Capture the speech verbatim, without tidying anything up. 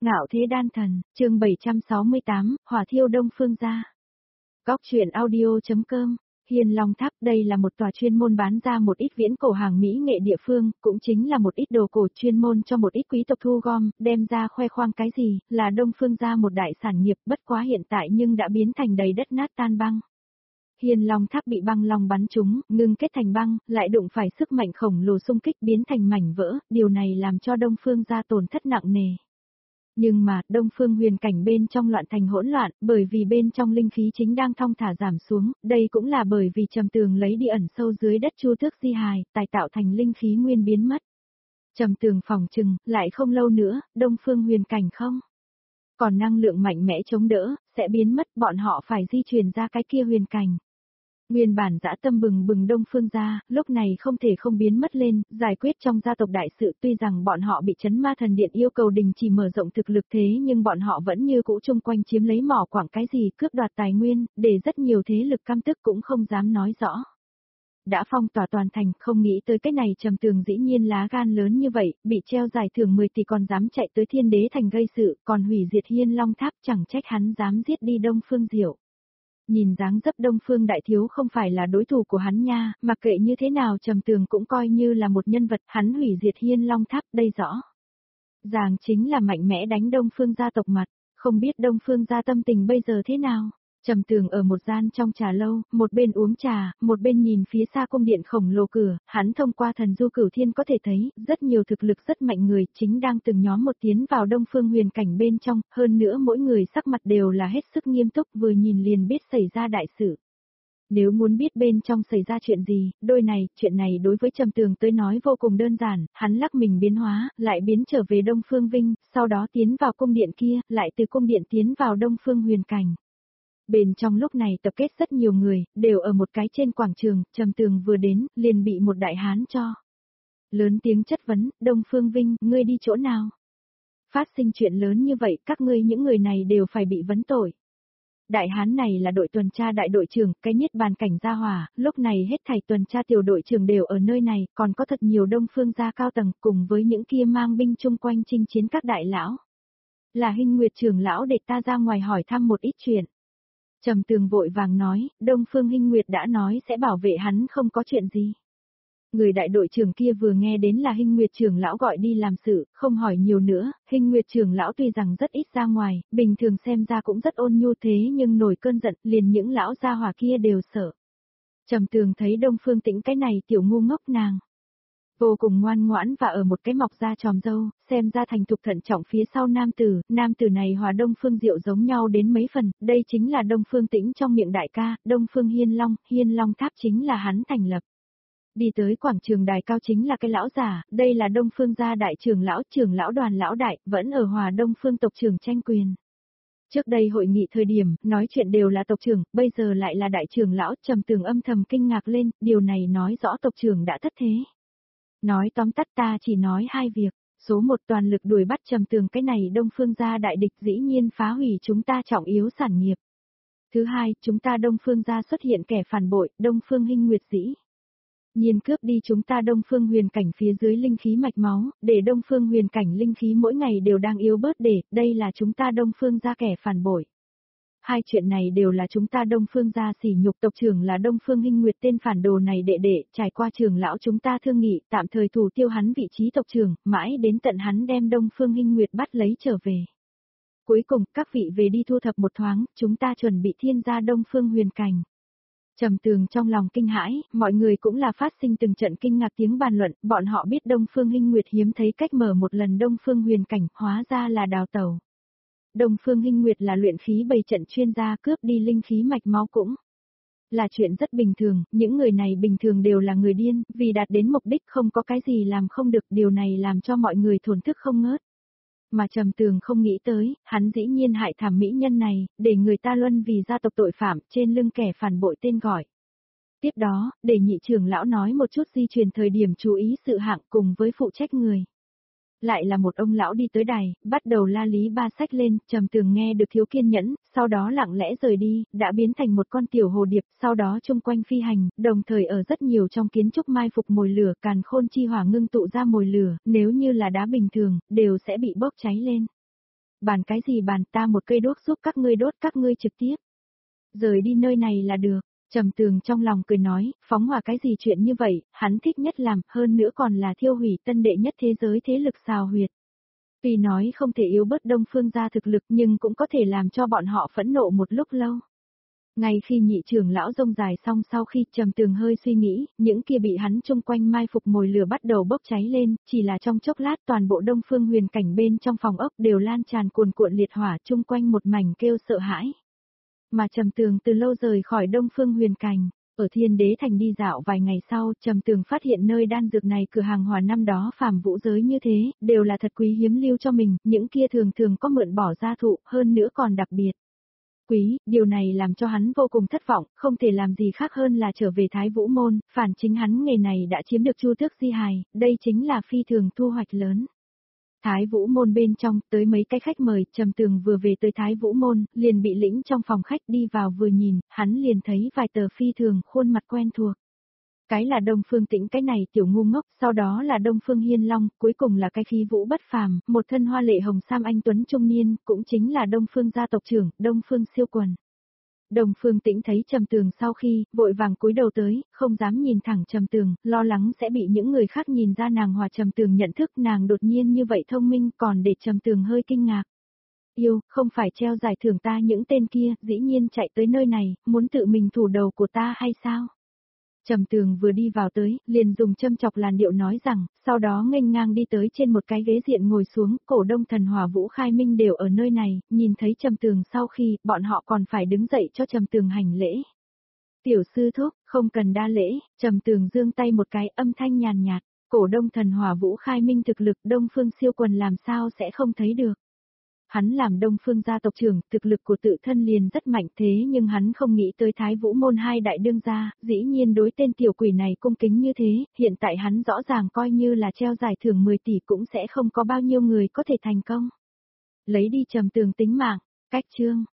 Ngạo thế đan thần, chương bảy trăm sáu mươi tám, hỏa thiêu Đông Phương gia. Góc truyện audio.com. Hiên Long Tháp đây là một tòa chuyên môn bán ra một ít viễn cổ hàng mỹ nghệ địa phương, cũng chính là một ít đồ cổ chuyên môn cho một ít quý tộc thu gom, đem ra khoe khoang cái gì, là Đông Phương gia một đại sản nghiệp, bất quá hiện tại nhưng đã biến thành đầy đất nát tan băng. Hiên Long Tháp bị băng long bắn trúng, ngưng kết thành băng, lại đụng phải sức mạnh khổng lồ xung kích biến thành mảnh vỡ, điều này làm cho Đông Phương gia tổn thất nặng nề. Nhưng mà, Đông Phương huyền cảnh bên trong loạn thành hỗn loạn, bởi vì bên trong linh khí chính đang thong thả giảm xuống, đây cũng là bởi vì Trầm Tường lấy đi ẩn sâu dưới đất chu tước di hài, tài tạo thành linh khí nguyên biến mất. Trầm Tường phòng trừng, lại không lâu nữa, Đông Phương huyền cảnh không còn năng lượng mạnh mẽ chống đỡ, sẽ biến mất, bọn họ phải di chuyển ra cái kia huyền cảnh. Nguyên bản dã tâm bừng bừng Đông Phương gia, lúc này không thể không biến mất lên, giải quyết trong gia tộc đại sự, tuy rằng bọn họ bị chấn ma thần điện yêu cầu đình chỉ mở rộng thực lực thế nhưng bọn họ vẫn như cũ chung quanh chiếm lấy mỏ quảng cái gì cướp đoạt tài nguyên, để rất nhiều thế lực căm tức cũng không dám nói rõ. Đã phong tỏa toàn thành, không nghĩ tới cái này Trầm Tường dĩ nhiên lá gan lớn như vậy, bị treo giải thưởng mười tỷ còn dám chạy tới Thiên Đế thành gây sự, còn hủy diệt Hiên Long Tháp, chẳng trách hắn dám giết đi Đông Phương Diệu. Nhìn dáng dấp Đông Phương đại thiếu không phải là đối thủ của hắn nha, mặc kệ như thế nào Trầm Tường cũng coi như là một nhân vật, hắn hủy diệt Hiên Long Tháp đây rõ. Ràng chính là mạnh mẽ đánh Đông Phương gia tộc mặt, không biết Đông Phương gia tâm tình bây giờ thế nào. Trầm Tường ở một gian trong trà lâu, một bên uống trà, một bên nhìn phía xa cung điện khổng lồ cửa, hắn thông qua thần du cửu thiên có thể thấy, rất nhiều thực lực rất mạnh người chính đang từng nhóm một tiến vào Đông Phương huyền cảnh bên trong, hơn nữa mỗi người sắc mặt đều là hết sức nghiêm túc vừa nhìn liền biết xảy ra đại sự. Nếu muốn biết bên trong xảy ra chuyện gì, đôi này, chuyện này đối với Trầm Tường tới nói vô cùng đơn giản, hắn lắc mình biến hóa, lại biến trở về Đông Phương Vinh, sau đó tiến vào cung điện kia, lại từ cung điện tiến vào Đông Phương huyền cảnh. Bên trong lúc này tập kết rất nhiều người, đều ở một cái trên quảng trường, Trầm Tường vừa đến, liền bị một đại hán cho. Lớn tiếng chất vấn, Đông Phương Vinh, ngươi đi chỗ nào? Phát sinh chuyện lớn như vậy, các ngươi những người này đều phải bị vấn tội. Đại hán này là đội tuần tra đại đội trưởng, cái niết bàn cảnh gia hỏa, lúc này hết thảy tuần tra tiểu đội trưởng đều ở nơi này, còn có thật nhiều Đông Phương gia cao tầng, cùng với những kia mang binh chung quanh chinh chiến các đại lão. Là Hinh Nguyệt trưởng lão để ta ra ngoài hỏi thăm một ít chuyện. Trầm Tường vội vàng nói, Đông Phương Hinh Nguyệt đã nói sẽ bảo vệ hắn không có chuyện gì. Người đại đội trưởng kia vừa nghe đến là Hinh Nguyệt trưởng lão gọi đi làm sự, không hỏi nhiều nữa, Hinh Nguyệt trưởng lão tuy rằng rất ít ra ngoài, bình thường xem ra cũng rất ôn nhu thế nhưng nổi cơn giận, liền những lão gia hỏa kia đều sợ. Trầm Tường thấy Đông Phương Tĩnh cái này tiểu ngu ngốc nàng. Vô cùng ngoan ngoãn và ở một cái mọc da tròm dâu, xem ra thành thục thận trọng phía sau nam tử, nam tử này hòa Đông Phương Diệu giống nhau đến mấy phần, đây chính là Đông Phương Tĩnh trong miệng đại ca, Đông Phương Hiên Long, Hiên Long Tháp chính là hắn thành lập. Đi tới quảng trường đài cao chính là cái lão giả, đây là Đông Phương gia đại trưởng lão, trưởng lão đoàn lão đại, vẫn ở hòa Đông Phương tộc trưởng tranh quyền. Trước đây hội nghị thời điểm, nói chuyện đều là tộc trưởng, bây giờ lại là đại trưởng lão, Trầm Tường âm thầm kinh ngạc lên, điều này nói rõ tộc trưởng đã thất thế. Nói tóm tắt ta chỉ nói hai việc, số một toàn lực đuổi bắt Trầm Tường cái này Đông Phương gia đại địch dĩ nhiên phá hủy chúng ta trọng yếu sản nghiệp. Thứ hai, chúng ta Đông Phương gia xuất hiện kẻ phản bội, Đông Phương Hinh Nguyệt dĩ nhiên cướp đi chúng ta Đông Phương huyền cảnh phía dưới linh khí mạch máu, để Đông Phương huyền cảnh linh khí mỗi ngày đều đang yếu bớt để, đây là chúng ta Đông Phương gia kẻ phản bội. Hai chuyện này đều là chúng ta Đông Phương gia sỉ nhục tộc trưởng là Đông Phương Hinh Nguyệt tên phản đồ này đệ đệ, trải qua trưởng lão chúng ta thương nghị, tạm thời thủ tiêu hắn vị trí tộc trưởng, mãi đến tận hắn đem Đông Phương Hinh Nguyệt bắt lấy trở về. Cuối cùng, các vị về đi thu thập một thoáng, chúng ta chuẩn bị thiên gia Đông Phương huyền cảnh. Trầm Tường trong lòng kinh hãi, mọi người cũng là phát sinh từng trận kinh ngạc tiếng bàn luận, bọn họ biết Đông Phương Hinh Nguyệt hiếm thấy cách mở một lần Đông Phương huyền cảnh, hóa ra là đào tẩu. Đông Phương Hinh Nguyệt là luyện khí bày trận chuyên gia cướp đi linh khí mạch máu cũng là chuyện rất bình thường, những người này bình thường đều là người điên, vì đạt đến mục đích không có cái gì làm không được, điều này làm cho mọi người thổn thức không ngớt. Mà Trầm Tường không nghĩ tới, hắn dĩ nhiên hại thảm mỹ nhân này, để người ta luân vì gia tộc tội phạm, trên lưng kẻ phản bội tên gọi. Tiếp đó, để nhị trưởng lão nói một chút di truyền thời điểm chú ý sự hạng cùng với phụ trách người. Lại là một ông lão đi tới đài, bắt đầu la lý ba sách lên, Trầm Tường nghe được thiếu kiên nhẫn, sau đó lặng lẽ rời đi, đã biến thành một con tiểu hồ điệp, sau đó chung quanh phi hành, đồng thời ở rất nhiều trong kiến trúc mai phục mồi lửa, càn khôn chi hỏa ngưng tụ ra mồi lửa, nếu như là đá bình thường, đều sẽ bị bốc cháy lên. Bàn cái gì bàn, ta một cây đuốc giúp các ngươi đốt, các ngươi trực tiếp. Rời đi nơi này là được. Trầm Tường trong lòng cười nói, phóng hỏa cái gì chuyện như vậy, hắn thích nhất làm, hơn nữa còn là thiêu hủy tân đệ nhất thế giới thế lực xào huyệt. Tuy nói không thể yếu bớt Đông Phương gia thực lực nhưng cũng có thể làm cho bọn họ phẫn nộ một lúc lâu. Ngay khi nhị trưởng lão rông dài xong, sau khi Trầm Tường hơi suy nghĩ, những kia bị hắn chung quanh mai phục mồi lửa bắt đầu bốc cháy lên, chỉ là trong chốc lát toàn bộ Đông Phương huyền cảnh bên trong phòng ốc đều lan tràn cuồn cuộn liệt hỏa chung quanh một mảnh kêu sợ hãi. Mà Trầm Tường từ lâu rời khỏi Đông Phương huyền cảnh, ở Thiên Đế Thành đi dạo vài ngày sau, Trầm Tường phát hiện nơi đan dược này cửa hàng hòa năm đó phàm vũ giới như thế, đều là thật quý hiếm lưu cho mình, những kia thường thường có mượn bỏ gia thụ, hơn nữa còn đặc biệt quý, điều này làm cho hắn vô cùng thất vọng, không thể làm gì khác hơn là trở về Thái Vũ Môn, phản chính hắn nghề này đã chiếm được Chu Tước Di hài, đây chính là phi thường thu hoạch lớn. Thái Vũ Môn bên trong, tới mấy cái khách mời, Trầm Tường vừa về tới Thái Vũ Môn, liền bị lĩnh trong phòng khách đi vào vừa nhìn, hắn liền thấy vài tờ phi thường khuôn mặt quen thuộc. Cái là Đông Phương Tĩnh, cái này tiểu ngu ngốc, sau đó là Đông Phương Hiên Long, cuối cùng là cái khí vũ bất phàm, một thân hoa lệ hồng sam anh tuấn trung niên, cũng chính là Đông Phương gia tộc trưởng, Đông Phương Siêu Quần. Đông Phương Tĩnh thấy Trầm Tường sau khi, vội vàng cúi đầu tới, không dám nhìn thẳng Trầm Tường, lo lắng sẽ bị những người khác nhìn ra nàng hòa Trầm Tường nhận thức, nàng đột nhiên như vậy thông minh, còn để Trầm Tường hơi kinh ngạc. Yêu, không phải treo giải thưởng ta những tên kia, dĩ nhiên chạy tới nơi này, muốn tự mình thủ đầu của ta hay sao? Trầm Tường vừa đi vào tới, liền dùng châm chọc làn điệu nói rằng, sau đó nghênh ngang đi tới trên một cái ghế diện ngồi xuống, cổ Đông Thần Hỏa Vũ Khai Minh đều ở nơi này, nhìn thấy Trầm Tường sau khi, bọn họ còn phải đứng dậy cho Trầm Tường hành lễ. Tiểu sư thúc, không cần đa lễ, Trầm Tường giương tay một cái, âm thanh nhàn nhạt, cổ Đông Thần Hỏa Vũ Khai Minh thực lực Đông Phương Siêu Quần làm sao sẽ không thấy được. Hắn làm Đông Phương gia tộc trưởng, thực lực của tự thân liền rất mạnh, thế nhưng hắn không nghĩ tới Thái Vũ Môn hai đại đương gia, dĩ nhiên đối tên tiểu quỷ này cung kính như thế, hiện tại hắn rõ ràng coi như là treo giải thưởng mười tỷ cũng sẽ không có bao nhiêu người có thể thành công. Lấy đi Trầm Tường tính mạng, cách chương.